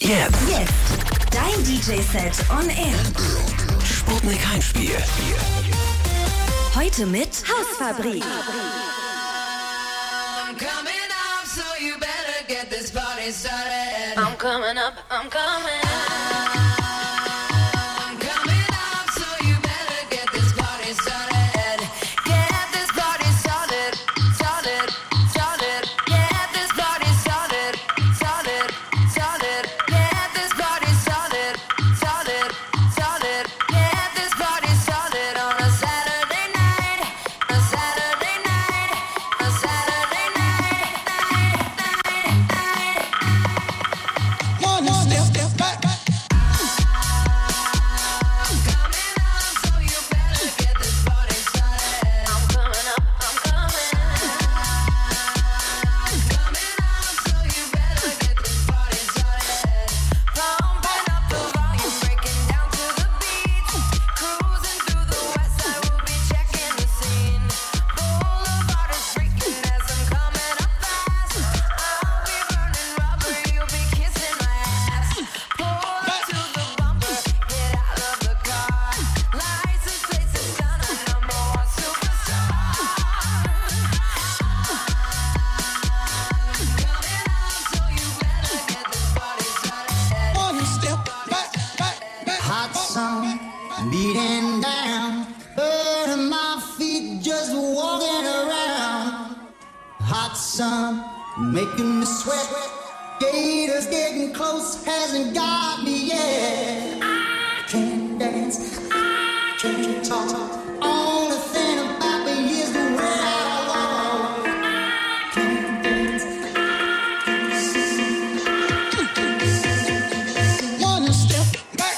Jetzt. Dein DJ-Set on Air. Sputnik Heimspiel. Heute mit Hausfabrik. I'm coming up, so you better get this party started. I'm coming up, I'm coming up. Making me sweat, gators getting close, hasn't got me yet. I can't dance, I can't talk. Only thing about me is the way I walk. I can't dance, I can't sing. One step back.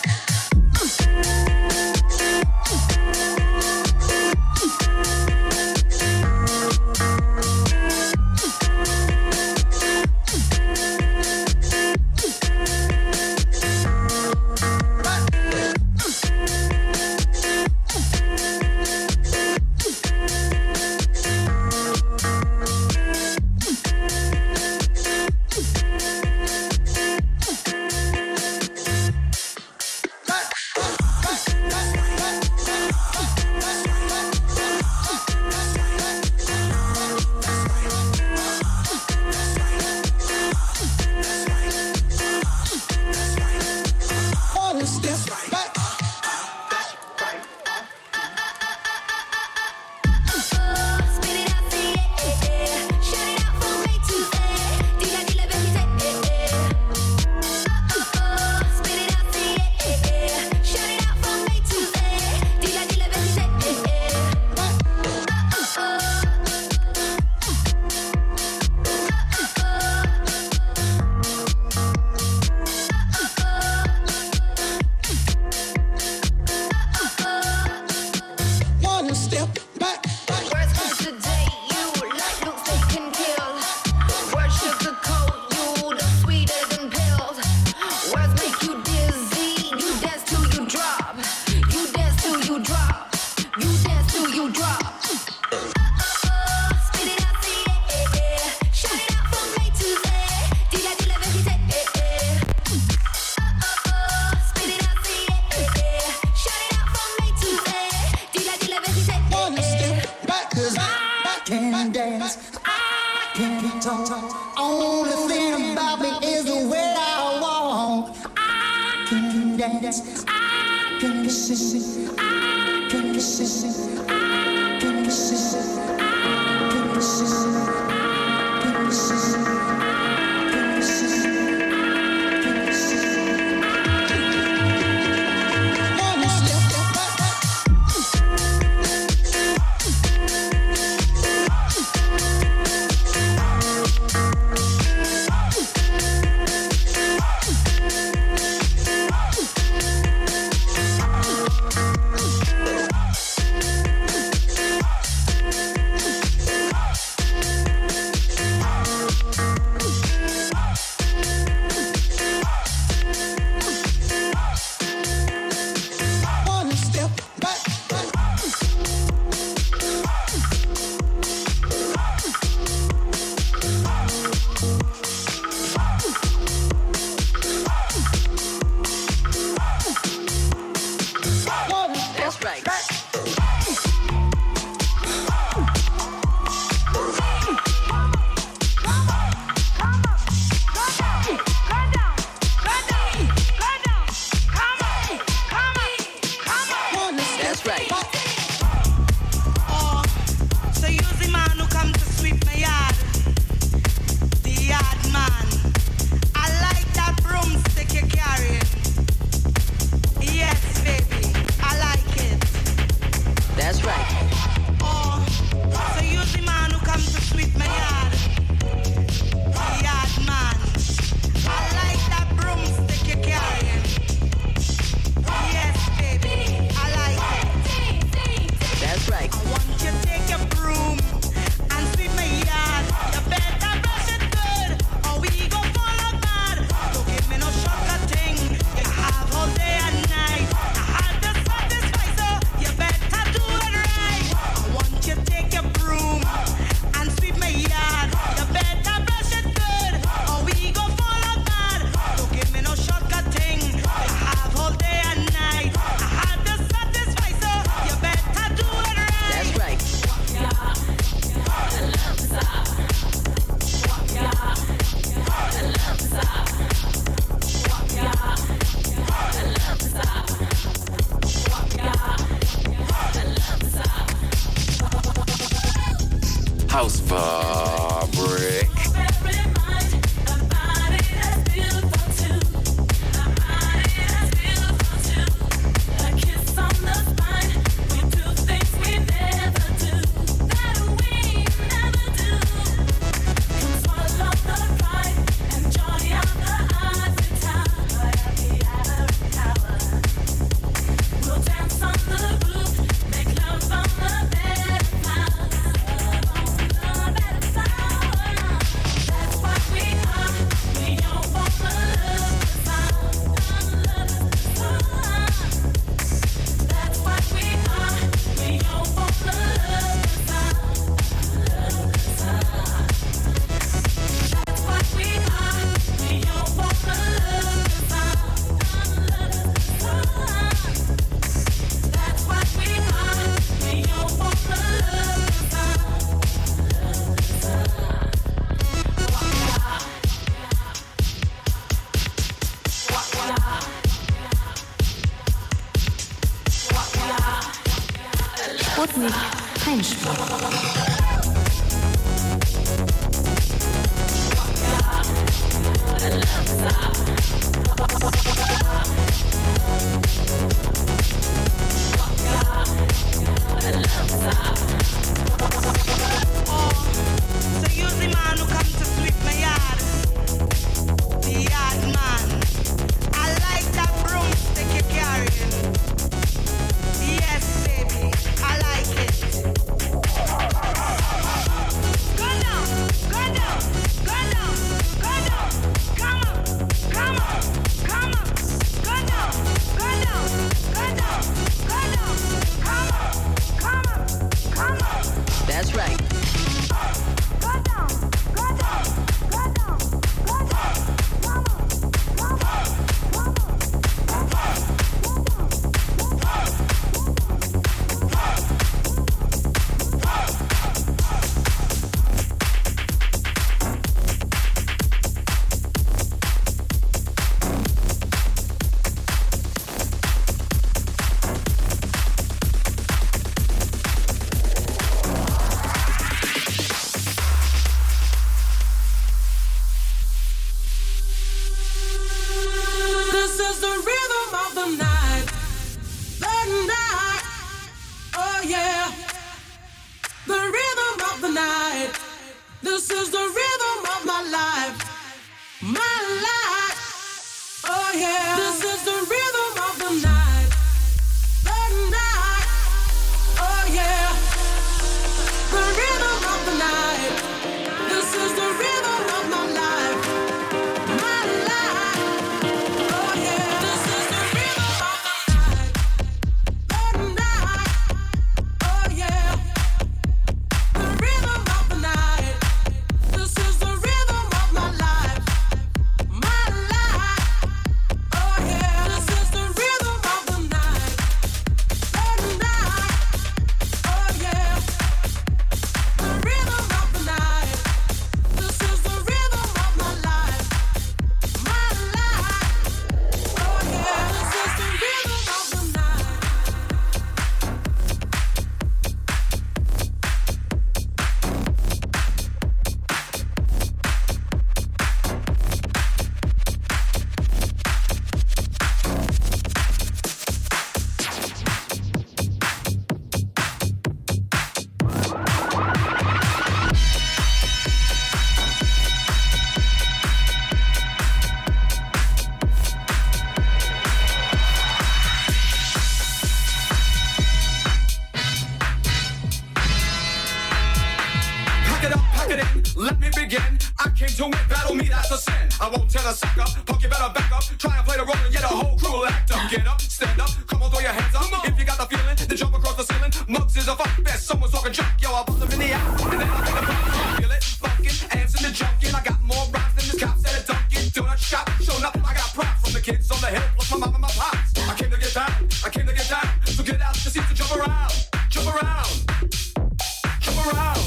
Sputnik Einspruch. So use the man who come to sweep my yard. The yard man. I like that broomstick you're carrying. Yes, baby, I like it. Go down, go down, go down, go down. Come on, come on, come on. Go down, go down, go down, go down. Come on, come on, come on. That's right. Go down, go down, go down, go down. Come on, come on, come on. This is the rhythm of the night. The night. Oh yeah. The rhythm of the night. This is the rhythm of my life. My life. Oh yeah. This is the rhythm of the night. The night. Oh yeah. The rhythm of the night. This is the rhythm of my life. My life. Oh yeah, this is the rhythm of the night. The night. Oh yeah, the rhythm of the night. This is the rhythm of my life. My life. Oh yeah, this is the rhythm of the night. The night. Oh yeah, the rhythm of the night. This is the rhythm of my life. My life. Oh yeah, this is the rhythm of the night. Pack it in, let me begin. I came to win, battle me, that's a sin. I won't tell a sucker, punk, you better back up. Try and play the role and get a whole crew will act up. Get up, stand up, come on, throw your hands up. If you got the feeling, then jump across the ceiling. Mugs is a fuck fest, someone's talking junk. Yo, I'll bust them in the eye, and then I'll take a pump. Feel it, funkin', ants in the junkin'. I got more rhymes than this cops at a Dunkin' Donut shop. Showing up, I got props from the kids on the hill, plus my mom and my pops. I came to get down, I came to get down. So get out the seats and jump around, jump around, jump around.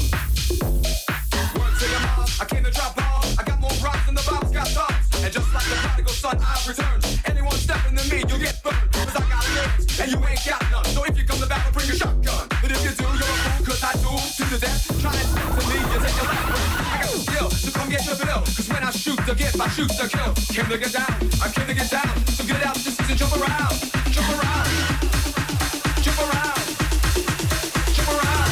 Word to your mom, I came to drop bombs. I got more rocks than the bombs got thumbs. And just like the prodigal son, I've returned. Anyone stepping to me, you'll get burned. Cause I got lyrics, and you ain't got none. So if you come to battle, bring your shotgun. But if you do, you're a fool, cause I do to the death. Try and stick to me, you take your last breath. I got the skill, so come get your bill. Cause when I shoot to get, I shoot to kill. Came to get down, I came to get down. So get out the seats and jump around. Jump around. Jump around. Jump around.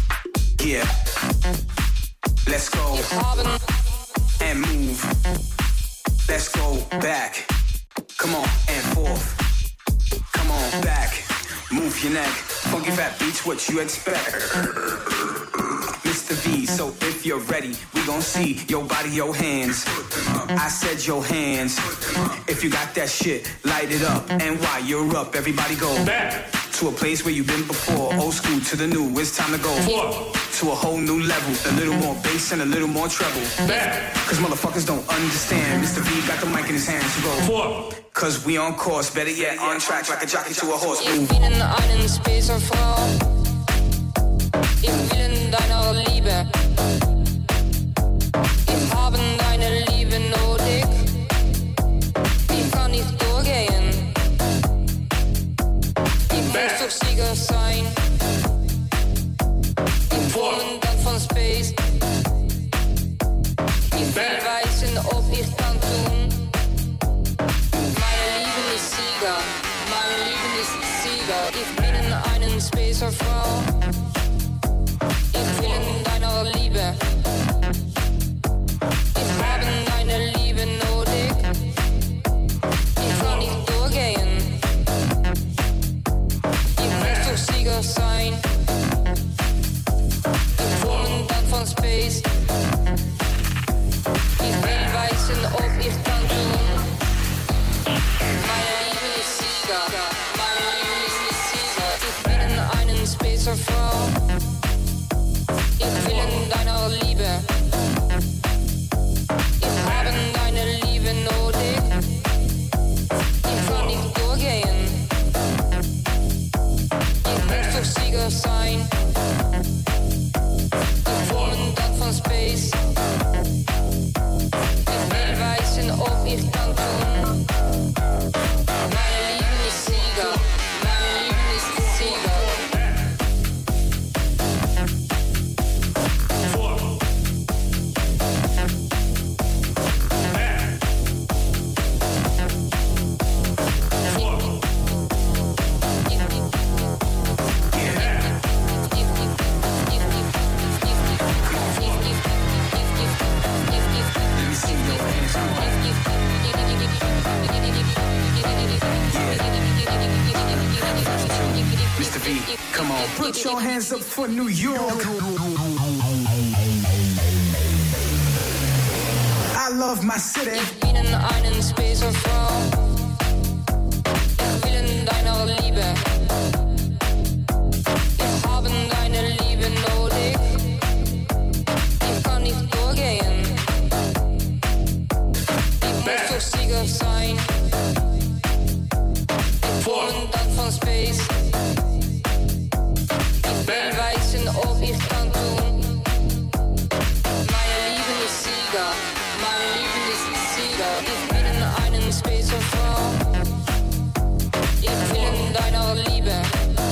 Yeah. Let's go and move. Let's go back. Come on, and forth. Come on, back. Move your neck. Funky fat beats, what you expect? Mr. V, so if you're ready, we gon' see your body, your hands. I said your hands. If you got that shit, light it up. And while you're up, everybody go back to a place where you've been before. Old school to the new, it's time to go to a whole new level. A little more bass and a little more treble. Back. Cause motherfuckers don't understand. Mr. V got the mic in his hands to go. Cause we on course, better yet on track like a jockey to a horse. Ich bin in einen Spacer Frau. Ich will in deiner Liebe. Ich habe deine Liebe nötig. Ich kann nicht durchgehen. Ich muss doch Sieger sein. Ich komme dann von Space. Ich will wissen, ob ich kann tun. Meine Liebe ist Sieger. Meine Liebe ist Sieger. Ich bin in einen Spacer Frau. Ich will in deiner Liebe. Ich habe deine Liebe nötig. Ich kann nicht durchgehen. Ich muss doch Sieger sein. Ich komme dann von Space. Ich will wissen, ob ich kann tun. Meine Liebe ist Sieger. Meine Liebe ist Sieger. Ich bin in einen Spacer Frau. Ich will in deiner Liebe. Ich habe deine Liebe nötig. Ich kann nicht durchgehen. Ich muss doch Sieger sein. Ich komme dann von Space. Ich will wissen, ob ich kann tun. Meine Liebe ist Sieger. Meine Liebe ist Sieger. Mr. V, come on, put your hands up for New York. I love my city. Ich bin in einen Spacer Frau. Ich will in deiner Liebe. Ich habe deine Liebe nötig. Ich kann nicht durchgehen. Ich muss doch Sieger sein. Ich komme dann von Space. Ich will wissen, ob ich kann tun. Meine Liebe ist Sieger. Meine Liebe ist Sieger. Ich bin in einen Spacer Frau. Ich will in deiner Liebe.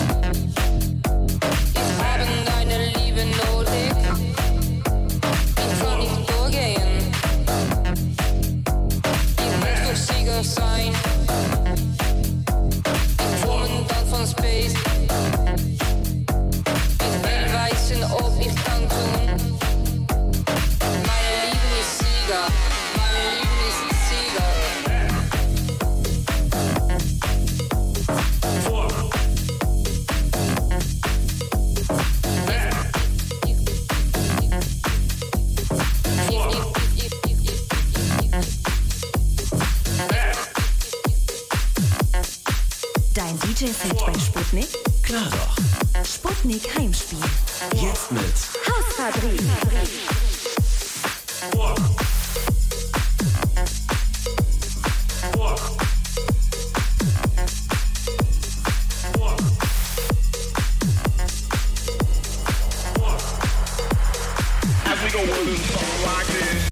Ich habe deine Liebe nötig. Ich kann nicht durchgehen. Ich muss doch Sieger sein. Ich komme dann von Space. Ich will wissen, ob ich kann tun. Meine Liebe ist Sieger. Meine Liebe ist Sieger. Dein DJ-Set bei Sputnik? Klar doch. Sputnik Heimspiel. Jetzt mit Hausfabrik. As we go with this song like this.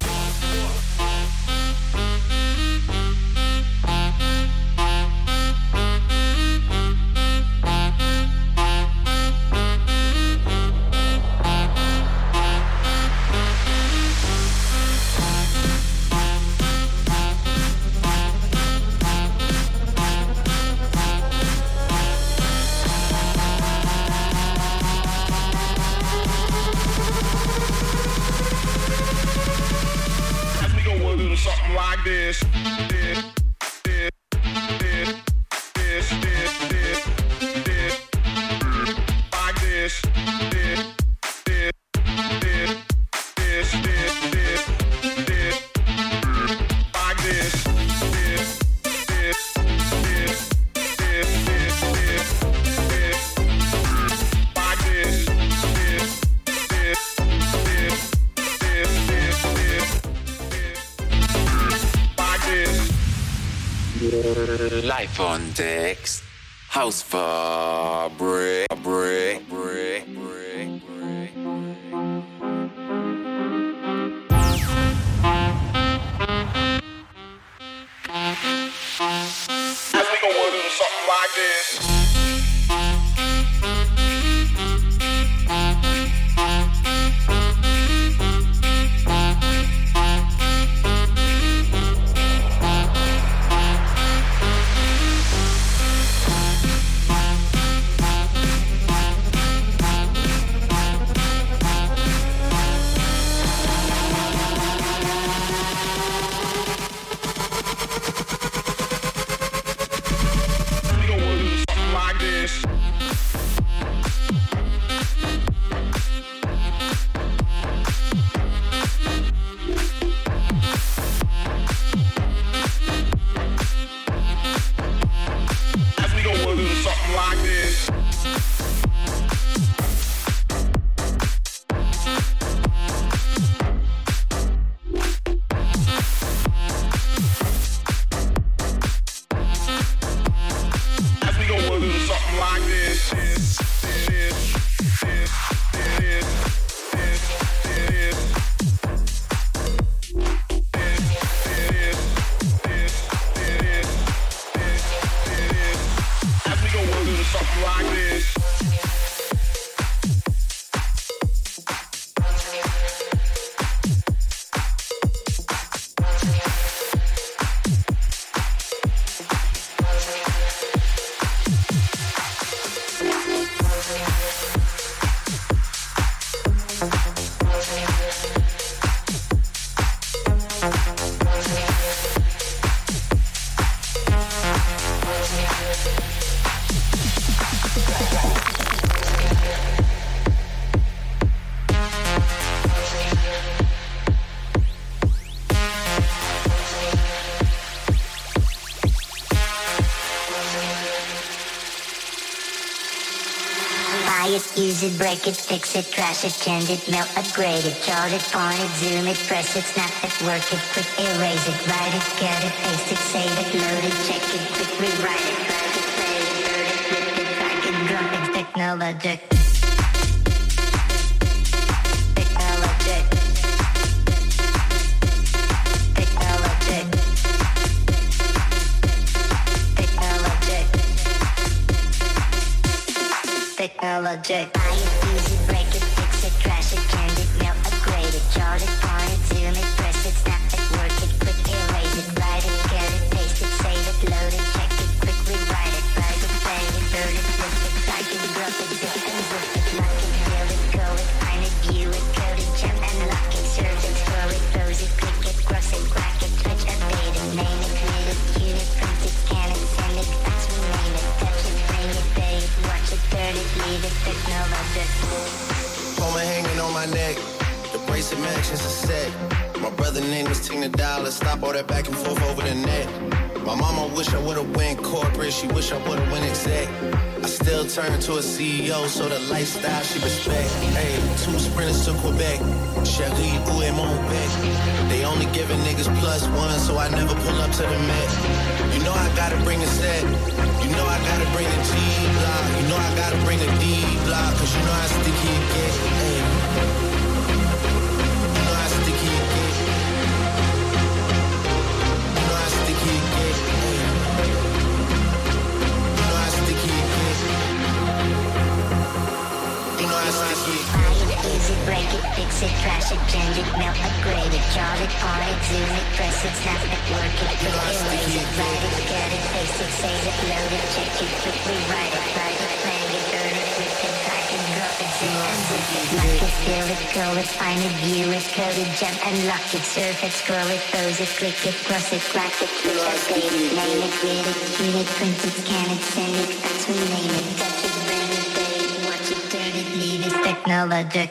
Live on Dex, House Fabric, break, break, break, break. I think I wanna do something like this. Use it, break it, fix it, trash it, change it, melt, upgrade it, chart it, point it, zoom it, press it, snap it, work it, quick erase it, write it, cut it, paste it, save it, load it, check it, quick rewrite it, write it, play it, burn it, flip it, crack it, drop it, technologic. Technologic. Buy it, use it, break it, fix it, trash it, change it, melt, upgrade it, chart it, point it, zoom it, press it, snap it, work it, quick erase it, write it, cut it, paste it, save it, load it, check it, quick rewrite it, write it, play it, burn it, flip it, drag it, drop it, zip it, unzip it, lock it, build it, call it, find it, view it, code it, jump and lock it, search it, scroll it, close it, click it, cross it, crack it, switch, update it, name it, create it, tune it, print it, scan it, send it, fax, rename it, touch it, bring it, pay it, watch it, turn it, leave it, technologic. Phone hanging on my neck, the bracelet matches a set. My brother name was Tina Dollar, stop all that back and forth over the net. My mama wish I would've went corporate, she wish I would've went exec. I still turn to a CEO, so the lifestyle she respect. Hey, 2 sprinters to Quebec, Cherie, où est mon bec? They only giving niggas +1, so I never pull up to the Met. You know I gotta bring the set, you know I gotta bring the G-block, you know I gotta bring the D-block, cause you know how sticky it get. Hey. You know how sticky it get. You know how sticky it get. Hey. You know how sticky it get. You know how sticky it get. Use it, break it, fix it, trash it, change it, melt, upgrade it, chart it, point it, zoom it, press it, snap it, work it, quick erase it, write it, cut it, paste it, save it, load it, check it, quick rewrite it, write it, play it, burn it, rip it, crack it, drop it, Lock it, fill it, call it, find it, view it, code it, jump and lock it, surf it, scroll it, pose it, click it, cross it, crack it, switch, update it, name it, read it, tune it, print it, scan it, send it, fax, rename it, touch it, bring it, pay it, watch it, turn it, leave it, technologic.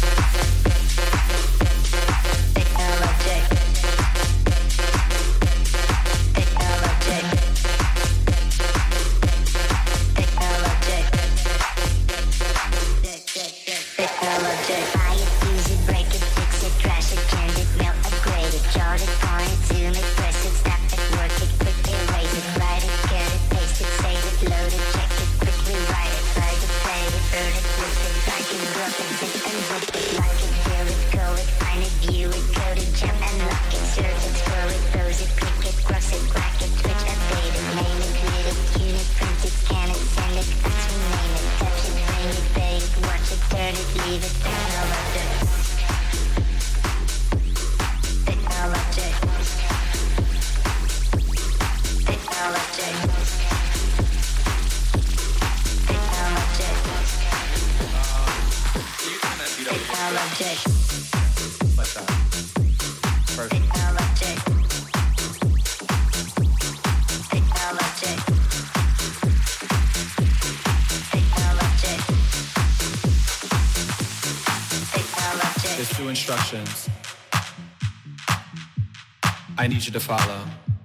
Instructions I need you to follow.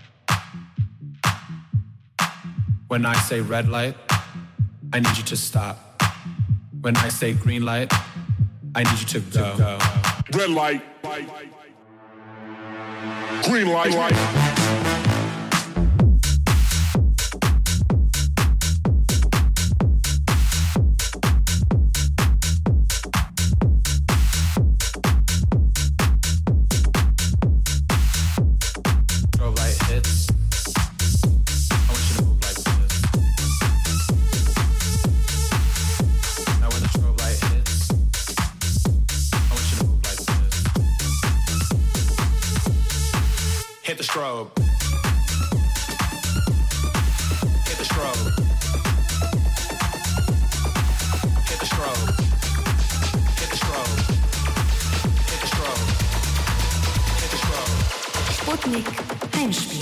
When I say red light, I need you to stop. When I say green light, I need you to go. Red light, green light. Strobe. Hit the strobe. Hit the strobe. Hit the strobe. Hit the strobe. Hit the strobe. Sputnik Heimspiel.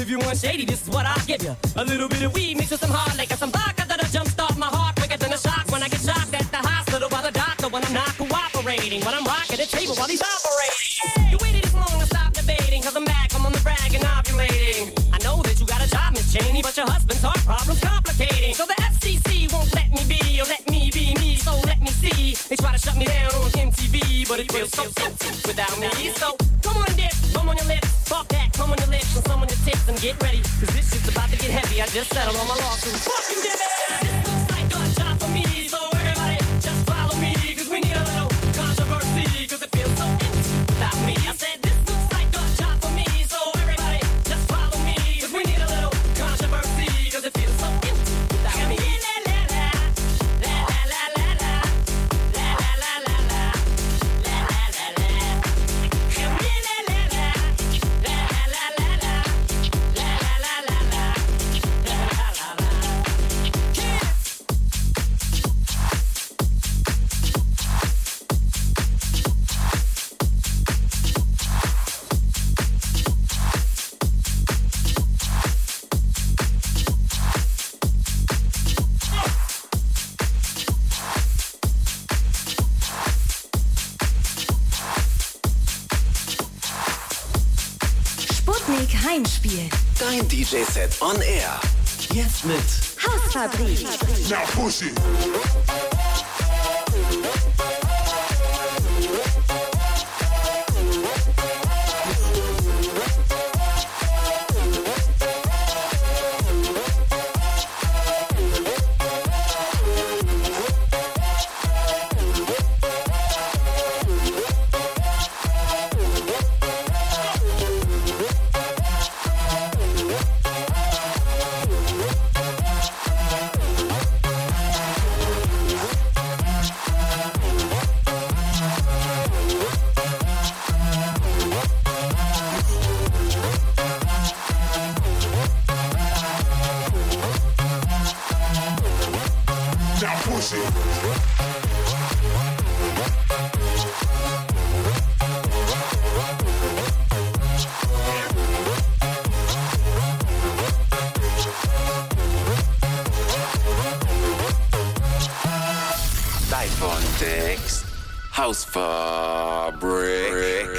if you want shady, this is what I'll give you. A little bit of weed mixed with some hard liquor, some vodka that'll jumpstart my heart quicker than a shock when I get shocked at the hospital by the doctor when I'm not cooperating, when I'm rocking the table while he's operating. You waited this long to stop debating, cause I'm back, I'm on the rag and ovulating. I know that you got a job, Miss Cheney, but your husband's heart problem's complicating. So the FCC won't let me be, or let me be me, so let me see. They try to shut me down on MTV, but it feels so empty without me. So come on dip, come on your lips, fuck that, come on your lips, and some on your tips, and get ready, cause this shit's about to get heavy. I just settled on my lawsuit. Fucking dip it! This looks like a job for me, so everybody just follow me, cause we need a little controversy, cause it feels so empty without me. I said this looks like a job for me, so everybody just follow me, cause we need a little controversy, cause it feels so empty without me. Sputnik Heimspiel. Dein DJ-Set on Air. Jetzt mit Hausfabrik. Now push it. Live on Decks, Hausfabrik.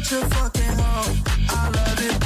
such a fucking hoe. I love it.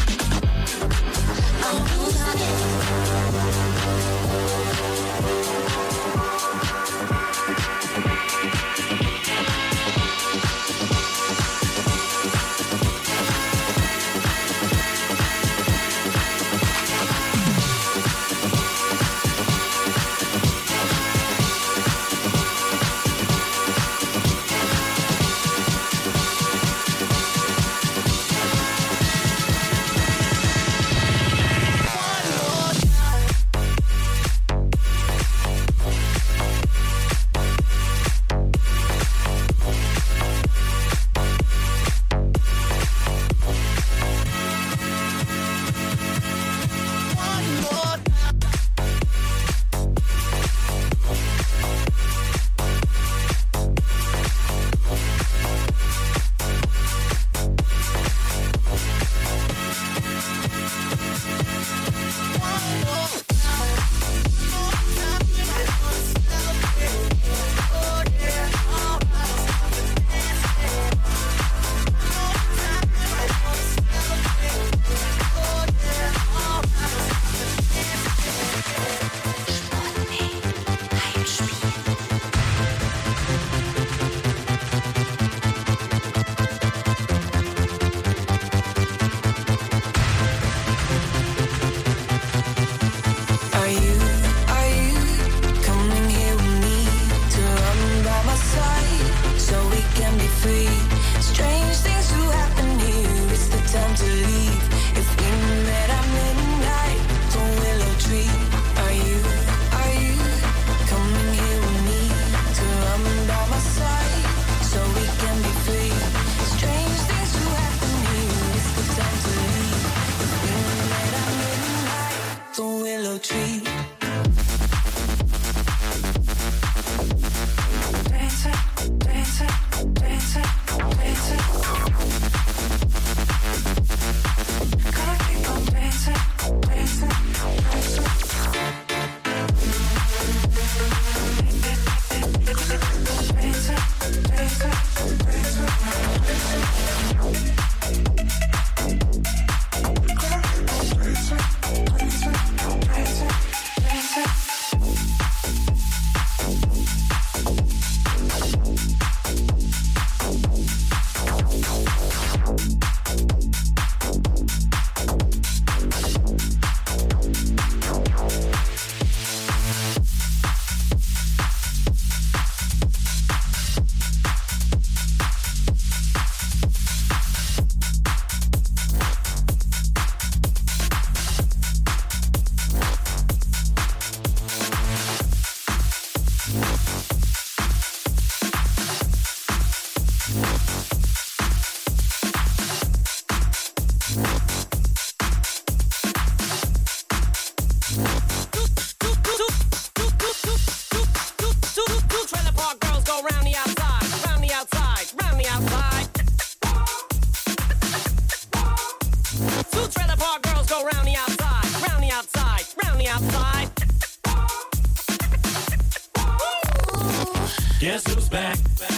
Guess who's back?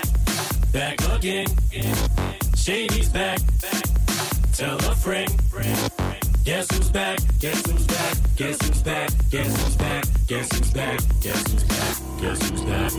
Back again. Shady's back. Tell a friend. Guess who's back? Guess who's back? Guess who's back? Guess who's back? Guess who's back? Guess who's back? Guess who's back?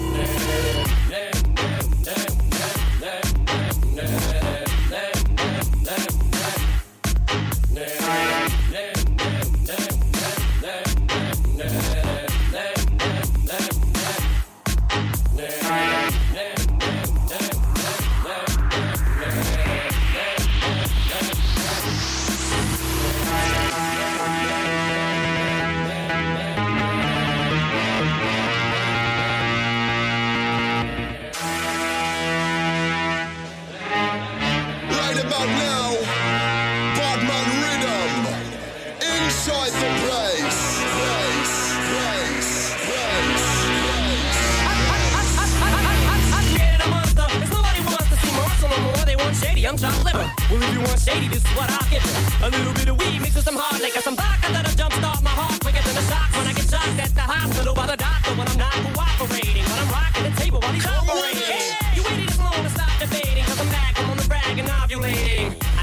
I'm chopped liver. Well, if you want shady, this is what I'll give you. A little bit of weed mixed with some hard liquor, some vodka that'll jumpstart my heart quicker than a shock when I get shocked at the hospital by the doctor when I'm not cooperating. When I'm rocking the table while he's operating. You waited this long to stop debating, cause I'm back, I'm on the rag and ovulating. I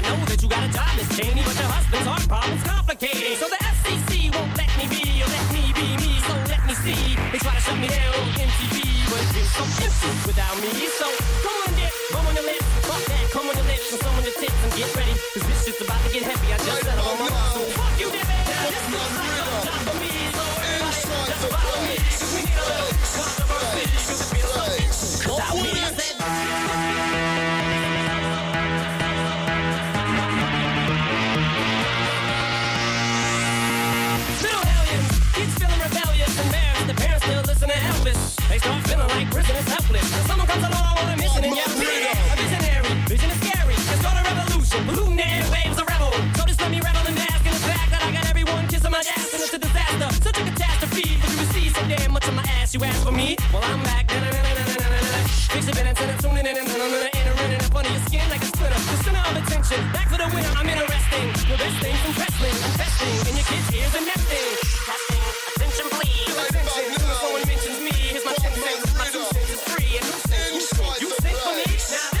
Cheney, but your husband's heart problem's complicating. So the FCC won't let me be, or let me be me, so let me see. They try to shut me down on MTV, but you're so empty without me. So come on, dip, come on your lips, fuck that, come on your lips, and some on your tits, and get ready, cause this shit's about to get heavy. I just said I'm on my own, so fuck you, dip. Now this looks like a job for me, so everybody just follow me, cause we need a little controversy, cause it feels so empty without me. I said, they start feeling like prisoners helpless. And someone comes along with a mission and yells, a visionary, vision is scary. It's not a revolution, polluting the airwaves, a rebel. So just let me revel in bask in the fact that I got everyone kissing my ass and it's a disaster. Such a catastrophe, but you receive so damn much of my ass. You ask for me, well I'm back. Fix your minutes and I'm tuning in and I'm gonna enter in and up under your skin like a splinter. The center of attention, back for the winner, I'm interesting. The best things from wrestling, investing in your kids' ears and nesting. Testing, attention please. Attention, when someone mentions me, here's my 10 cents. My 2 cents is free and you sing for me now.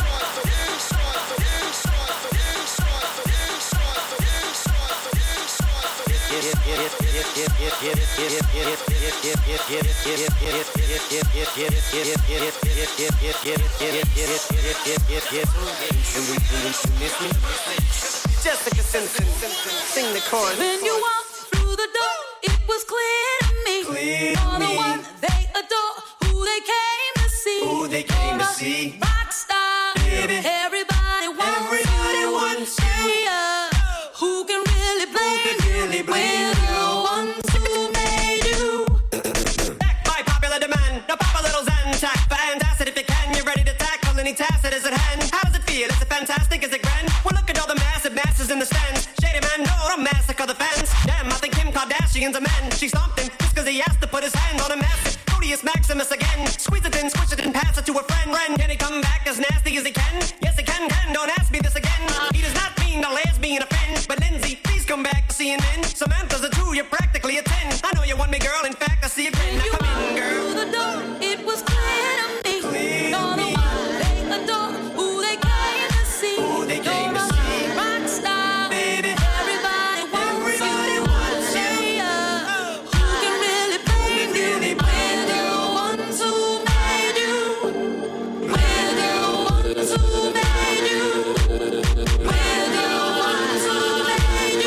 Jessica Simpson, sing the chorus. When you walked through the door, it was clear to me. You're the one they adore, who they came to see. Who they came to see. Rock star, baby. Everybody wants you. Yeah. Who can really blame you? We're the ones who made you. Back by popular demand, now pop a little Zantac. Fantastic if you can, you're ready to tackle any task that is at hand. How does it feel? Is it fantastic? Is it grand? Well, look at all the massive masses in the stands. Shady man, no, don't massacre the fans. Damn, I think Kim Kardashian's a man. She stomped him just cause he asked to put his hand on a massive Proteus Maximus again. Squeeze it in, squish it and pass it to a friend. Can he come back as nasty as he can? Yes, he can, don't ask me this again. He does not mean a lesbian offend. But Lindsay, please come back to CNN. Samantha's a 2, you're practically a 10. I know you want me, girl, in fact, I see a grin. Now come in, girl. Through the door, it was clear to me. You're the one they adore, who they came to see. Who they came to You're see. a rock star, Baby. Everybody wants you. Yeah. Who can really blame you? We're the ones who made you. We're the ones who made you. We're the ones who made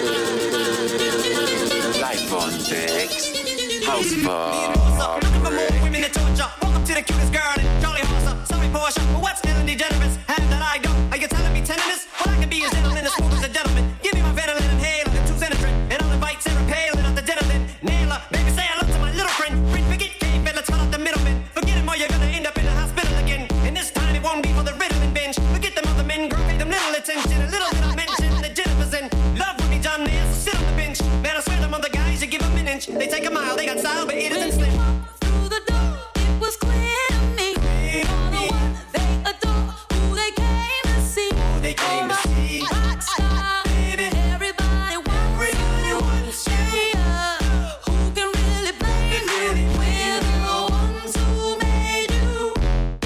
you. Live on text. House party. Women that torture. Welcome to the cutest girl in Charlie Horser. Sorry, Portia, but what's Ellen DeGeneres? Have that I go. Are you telling me tenderness? Well, I can be as gentle and as smooth as a gentleman. Give me my Ventolin and Hale and 2 Xenotrin. And I'll invite Sarah Palin out the dinner then. Nail her, baby, say hello to my little friend. Bring Pickett, Kate, and let's cut out the middleman. Forget him or you're gonna end up in the hospital again. And this time it won't be for the Ritalin binge. Forget them other men, girl, pay them little attention. A little bit I mention the Jennifer's in love with me, John Mayer, so sit on the bench. Man, I swear them other guys, you give them an inch. They take a mile, they got style, but it isn't slim. Through the door, it was clear to me. You're the one they adore, who they came to see. Who they came to see. Rock star, Baby. Everybody wants you. Yeah. Who can really blame you? We're the ones who made you.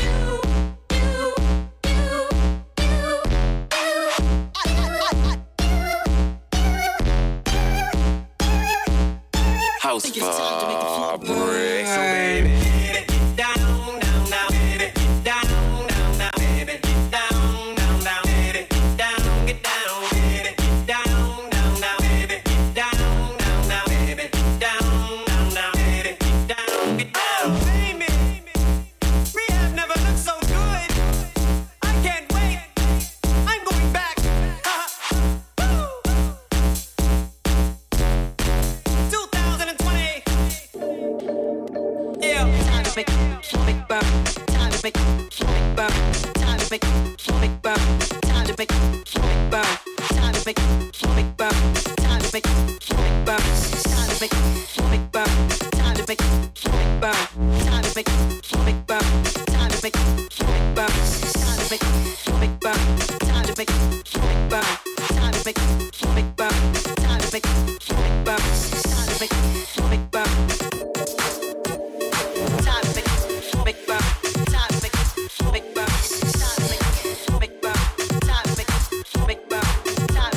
House party. So baby. Down, down, down, baby. Down, down, down, baby. Down, down, down, baby. Down, get down, baby. Down, down, down, baby. Down, down, down, baby. Down, down, down, baby. Down, get down, baby. Rehab never looked so good. I can't wait. I'm going back. 2020. Yeah. Time to make burn. Time to make burn. Time to make burn. Time to make burn. Time to make burn. Time to make burn. Time to make burn. Time to make burn. Time to make burn. Time to make burn. Time to make burn. Time to make burn. Time to make burn. Time to make burn. Time to make burn. Time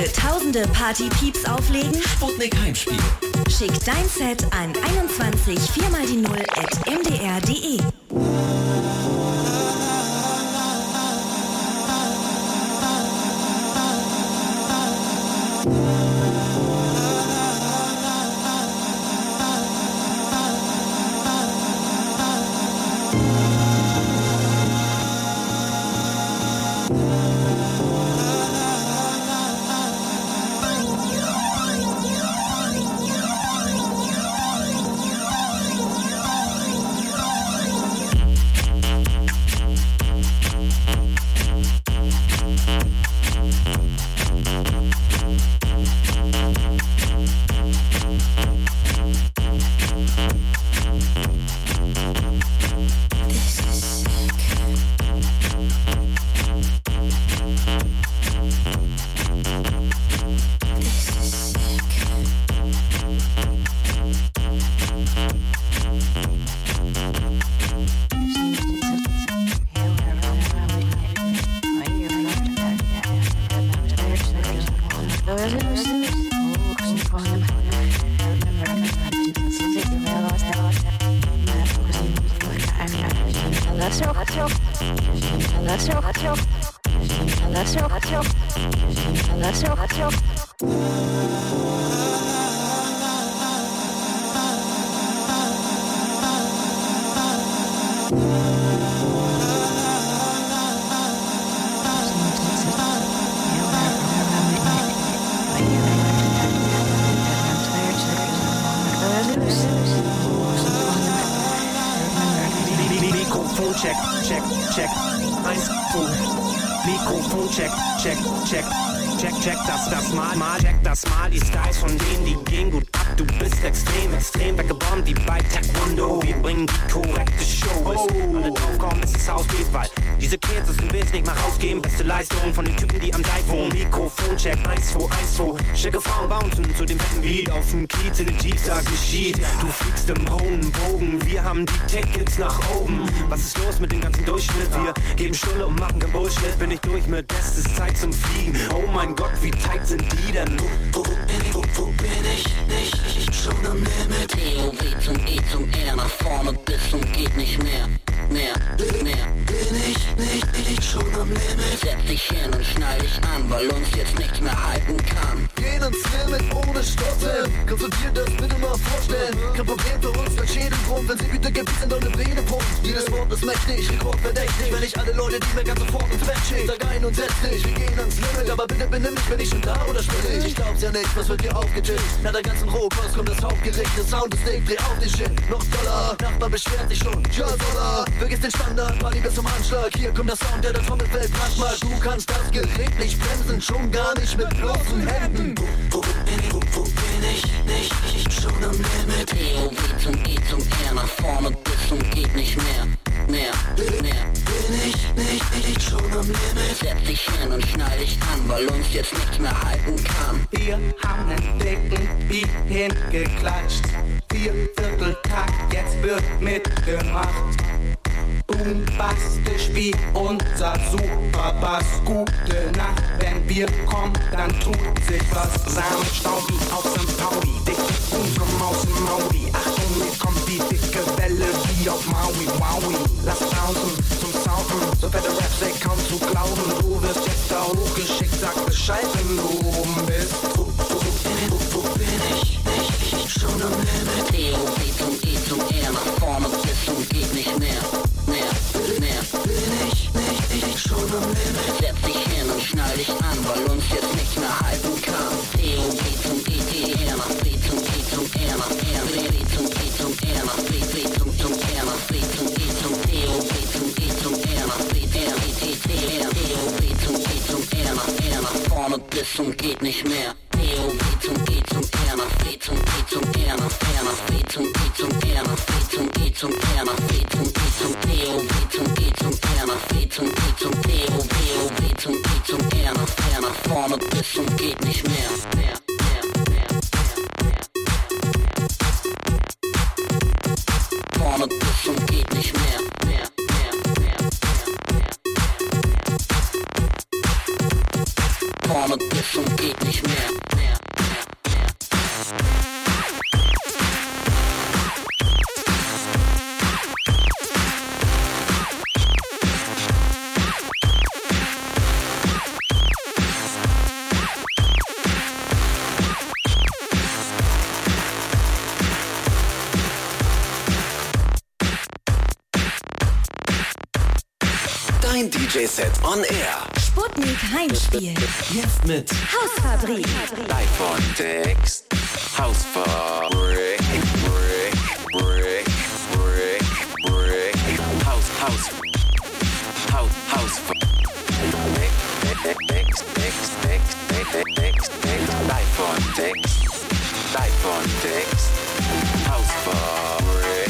für tausende Party-Pieps auflegen? Sputnik Heimspiel. Schick dein Set an 21 4x0@mdr.de. Mikrofon check, check, check. 1, 2. Mikrofon check, check, check. Check, check, das mal, check das mal. Die Styles von denen, die gehen gut ab. Du bist extrem, extrem weggebombt wie bei Taekwondo. Wir bringen die korrekte Show. Bis alle draufkommen, ist das Hausbeat, weil diese Kids das willst nicht mal rausgeben. Beste Leistung von den Typen, die am Deich wohnen. Mikrofon check, 1, 2, 1, 2. Schicke Frauen bouncen zu dem fetten Beat. Auf dem Kiez in den Jeeps, da geschieht. Du fliegst im hohen Bogen, wir haben die Tickets nach oben. Was ist los mit dem ganzen Durchschnitt? Wir geben Stulle und machen kein Bullshit. Bin ich durch mit es ist Zeit zum Fliegen. Oh mein Gott, wie tight sind die denn? Wo bin ich? Nicht, ich schon am Limit. TOW zum E zum R, nach vorne bis und geht nicht mehr. Mehr. Bin ich nicht schon am Limit. Setz dich hin und schnall dich an, weil uns jetzt nichts mehr halten kann. Gehen ans Limit ohne Stottern. Kannst du dir das bitte mal vorstellen? Kein Problem für uns, dann Schädel rum. Wenn sie bitte gibt, sind eure Pläne Punkt. Jedes Wort ist mächtig, rekordverdächtig. Wenn ich alle Leute, die mir ganz sofort ins Bett schicken. Sag ein und setz dich, wir gehen ans Limit. Aber bitte benimm dich, bin ich schon da oder spinne ich? Ich glaub's ja nicht, was wird hier aufgetischt? Nach der ganzen Rohkost kommt das Hauptgericht. Der Sound ist dick, dreh auf den Shit. Noch Dollar, Nachbar beschwert sich schon. Ja, Dollar, vergiss den Standard, Party bis zum Anschlag. Hier kommt der Sound, der Trommelfell brand macht. Du kannst das Gerät nicht bremsen, schon gar nicht mit bloßen Händen. Wo bin ich? Nicht, ich schon am Limit. TOW zum E zum R, nach vorne bis und geht nicht mehr. Bin ich nicht schon am Limit. Setz dich hin und schnall dich an, weil uns jetzt nichts mehr halten kann. Wir haben einen dicken Beat hingeklatscht. 4/4-Takt, jetzt wird mitgemacht. Bombastisch wie unser Superbass. Gute Nacht, wenn wir kommen, dann tut sich was. Samen Staubi auf St. Pauli, dicke Boom Maus in Maui. Achtung, mir kommt die dicke Welle wie auf Maui, Wowie. Lass bouncen zum Saufen, so fette Raps, ey, kaum zu glauben. Du wirst jetzt da hochgeschickt, sag Bescheid, wenn du oben bist. Wo bin ich? Ich schon am Limit. TOW zum E zum R, nach vorne bis und geht nicht mehr. Bin ich schon am Limit. Setz dich hin und schnall dich an, weil uns jetzt nichts mehr halten kann. TOW zum E zum R, nach B zum E zum R, nach R, B zum E zum R, nach B zum R, nach B zum E zum TOW zum E zum R, nach B R, TOW zum E zum R, nach R, nach vorne bis und geht nicht mehr. TOW zum E zum R, nach B zum E zum R, nach R, nach B zum E zum R, nach B zum E zum R, nach B zum E zum TOW zum E zum R, nach B zum E zum TOW zum E zum R, nach R, nach vorne bis und geht nicht mehr. Vorne bis und geht nicht mehr. Vorne bis und geht nicht Dein DJ-Set on Air. Sputnik Heimspiel. Jetzt mit Hausfabrik. Live on Decks. Hausfabrik. Live on Decks. Hausfabrik.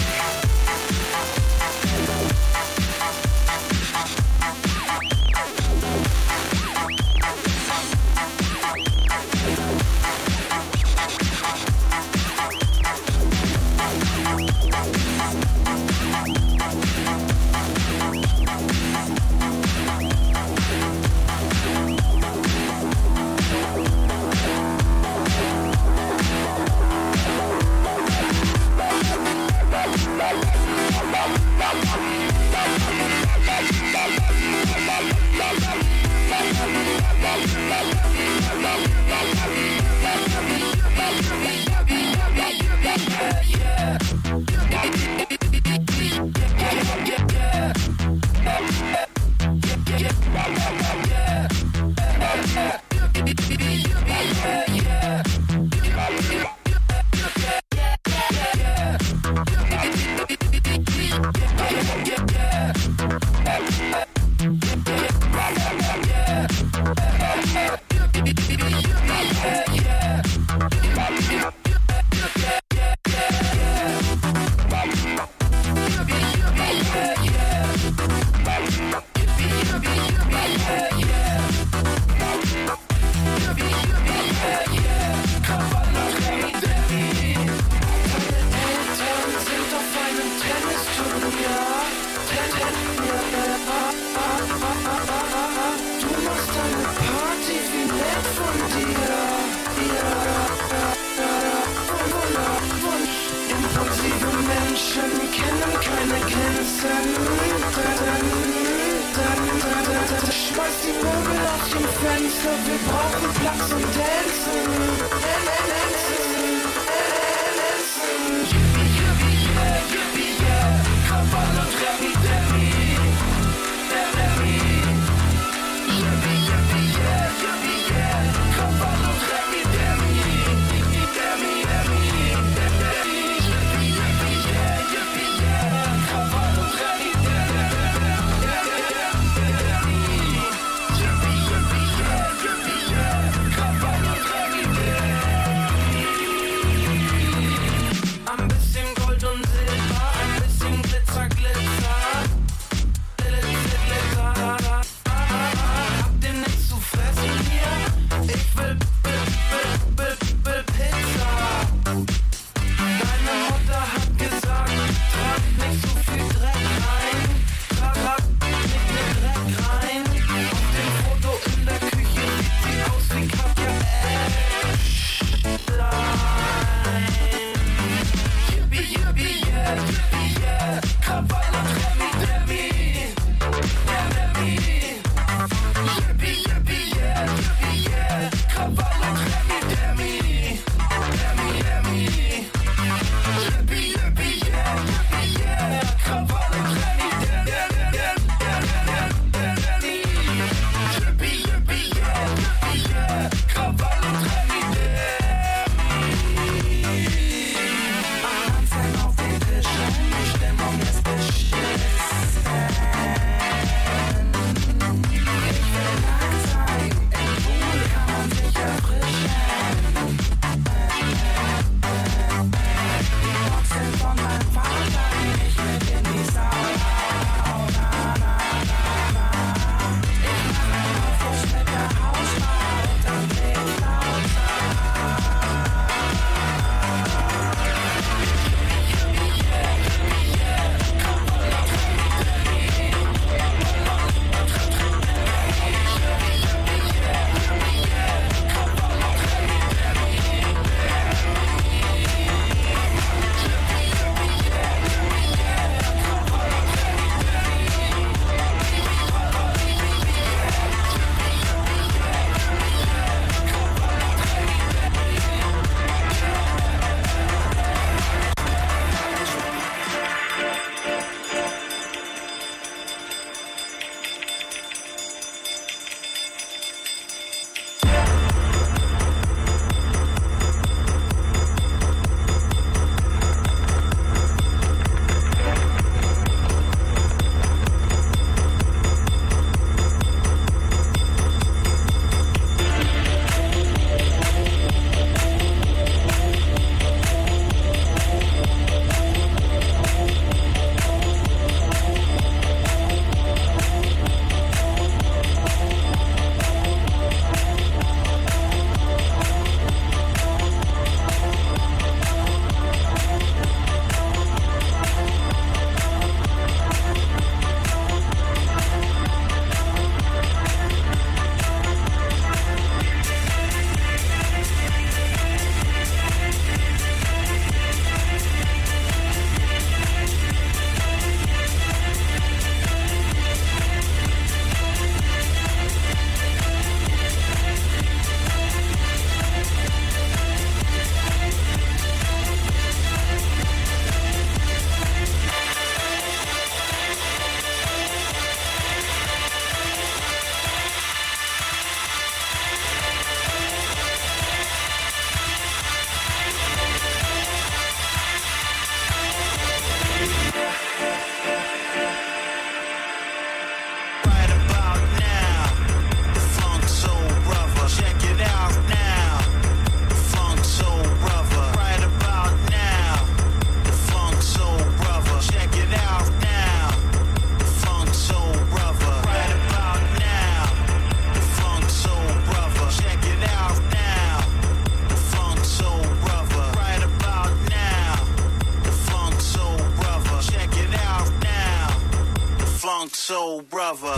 soul brother.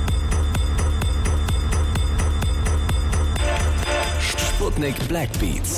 Sputnik Black Beats.